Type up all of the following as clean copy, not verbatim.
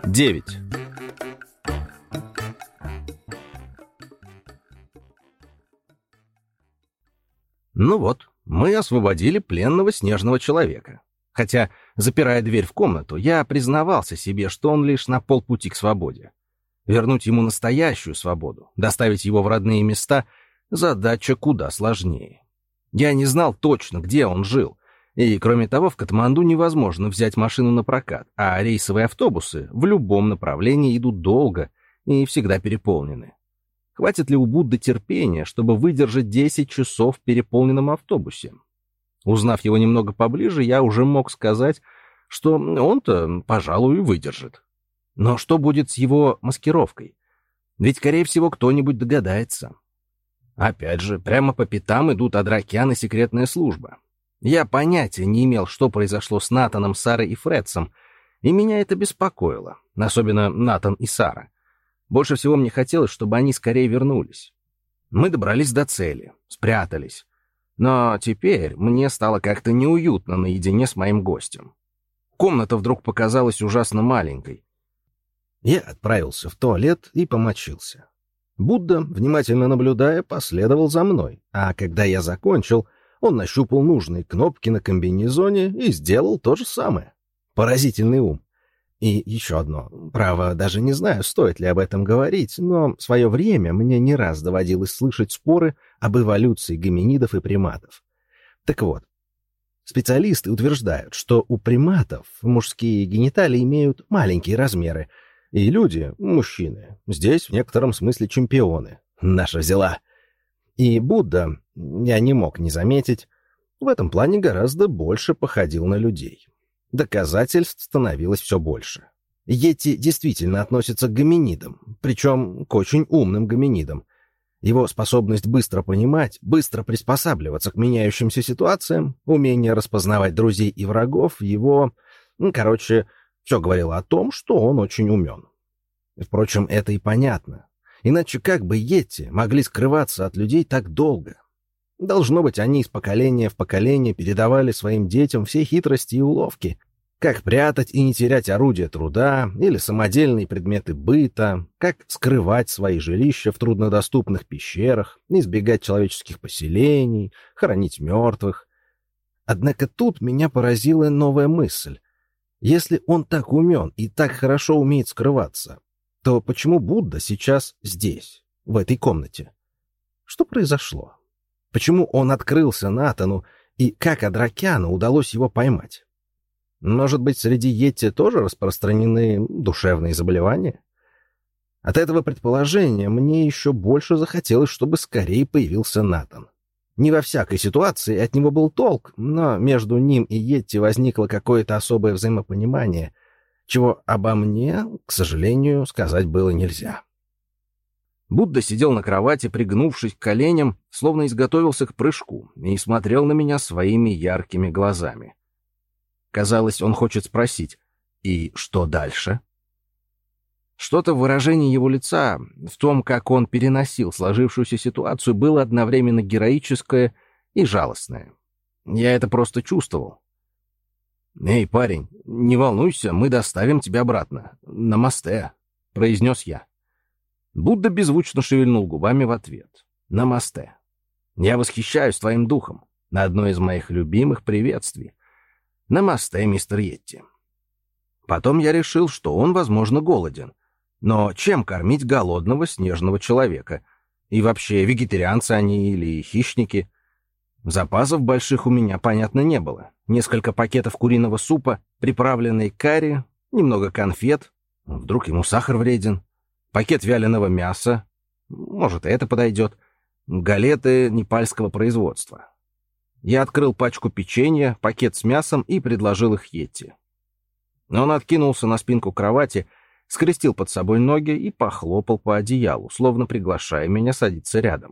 9. Ну вот, мы освободили пленного снежного человека. Хотя, запирая дверь в комнату, я признавался себе, что он лишь на полпути к свободе. Вернуть ему настоящую свободу, доставить его в родные места — задача куда сложнее. Я не знал точно, где он жил. И, кроме того, в Катманду невозможно взять машину на прокат, а рейсовые автобусы в любом направлении идут долго и всегда переполнены. Хватит ли у Будды терпения, чтобы выдержать 10 часов в переполненном автобусе? Узнав его немного поближе, я уже мог сказать, что он-то, пожалуй, выдержит. Но что будет с его маскировкой? Ведь, скорее всего, кто-нибудь догадается. Опять же, прямо по пятам идут Адракян и секретная служба. Я понятия не имел, что произошло с Натаном, Сарой и Фредсом, и меня это беспокоило, особенно Натан и Сара. Больше всего мне хотелось, чтобы они скорее вернулись. Мы добрались до цели, спрятались. Но теперь мне стало как-то неуютно наедине с моим гостем. Комната вдруг показалась ужасно маленькой. Я отправился в туалет и помочился. Будда, внимательно наблюдая, последовал за мной, а когда я закончил, он нащупал нужные кнопки на комбинезоне и сделал то же самое. Поразительный ум. И еще одно. Право, даже не знаю, стоит ли об этом говорить, но в свое время мне не раз доводилось слышать споры об эволюции гоминидов и приматов. Так вот, специалисты утверждают, что у приматов мужские гениталии имеют маленькие размеры, и люди, мужчины, здесь в некотором смысле чемпионы. Наша взяла. И Будда, я не мог не заметить, в этом плане гораздо больше походил на людей. Доказательств становилось все больше. Йети действительно относится к гоминидам, причем к очень умным гоминидам. Его способность быстро понимать, быстро приспосабливаться к меняющимся ситуациям, умение распознавать друзей и врагов, его... все говорило о том, что он очень умен. Впрочем, это и понятно. Иначе как бы йети могли скрываться от людей так долго? Должно быть, они из поколения в поколение передавали своим детям все хитрости и уловки. Как прятать и не терять орудия труда или самодельные предметы быта, как скрывать свои жилища в труднодоступных пещерах, избегать человеческих поселений, хоронить мертвых. Однако тут меня поразила новая мысль. Если он так умен и так хорошо умеет скрываться, то почему Будда сейчас здесь, в этой комнате? Что произошло? Почему он открылся Натану, и как Адракяну удалось его поймать? Может быть, среди йети тоже распространены душевные заболевания? От этого предположения мне еще больше захотелось, чтобы скорее появился Натан. Не во всякой ситуации от него был толк, но между ним и йети возникло какое-то особое взаимопонимание, чего обо мне, к сожалению, сказать было нельзя. Будда сидел на кровати, пригнувшись к коленям, словно изготовился к прыжку, и смотрел на меня своими яркими глазами. Казалось, он хочет спросить: «И что дальше?» Что-то в выражении его лица, в том, как он переносил сложившуюся ситуацию, было одновременно героическое и жалостное. Я это просто чувствовал. «Эй, парень, не волнуйся, мы доставим тебя обратно. Намасте», — произнес я. Будда беззвучно шевельнул губами в ответ. «Намасте. Я восхищаюсь твоим духом. На одно из моих любимых приветствий. Намасте, мистер Йети». Потом я решил, что он, возможно, голоден. Но чем кормить голодного снежного человека? И вообще, вегетарианцы они или хищники? Запасов больших у меня, понятно, не было. Несколько пакетов куриного супа, приправленный карри, немного конфет. Вдруг ему сахар вреден? Пакет вяленого мяса. Может, и это подойдет. Галеты непальского производства. Я открыл пачку печенья, пакет с мясом и предложил их Йети. Он откинулся на спинку кровати, скрестил под собой ноги и похлопал по одеялу, словно приглашая меня садиться рядом.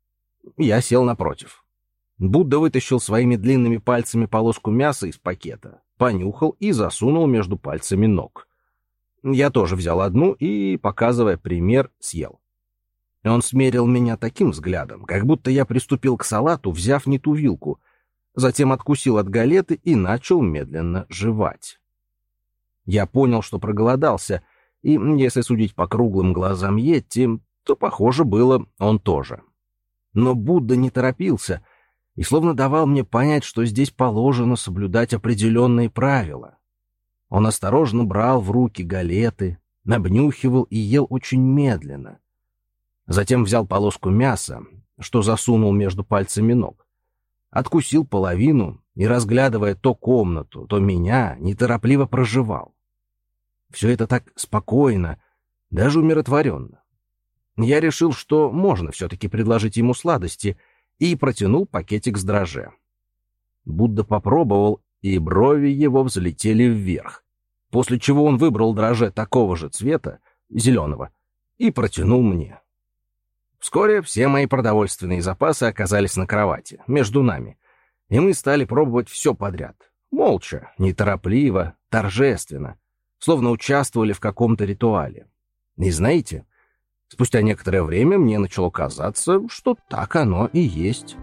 Я сел напротив. Будда вытащил своими длинными пальцами полоску мяса из пакета, понюхал и засунул между пальцами ног. Я тоже взял одну и, показывая пример, съел. Он смерил меня таким взглядом, как будто я приступил к салату, взяв не ту вилку, затем откусил от галеты и начал медленно жевать. Я понял, что проголодался, И, если судить по круглым глазам Йетти, то, похоже было, он тоже. Но Будда не торопился и словно давал мне понять, что здесь положено соблюдать определенные правила. Он осторожно брал в руки галеты, обнюхивал и ел очень медленно. Затем взял полоску мяса, что засунул между пальцами ног, откусил половину и, разглядывая то комнату, то меня, неторопливо прожевал. Все это так спокойно, даже умиротворенно. Я решил, что можно все-таки предложить ему сладости, и протянул пакетик с дрожжи. Будда попробовал, и брови его взлетели вверх, после чего он выбрал дрожжи такого же цвета, зеленого, и протянул мне. Вскоре все мои продовольственные запасы оказались на кровати, между нами, и мы стали пробовать все подряд, молча, неторопливо, торжественно, словно участвовали в каком-то ритуале. И знаете, спустя некоторое время мне начало казаться, что так оно и есть.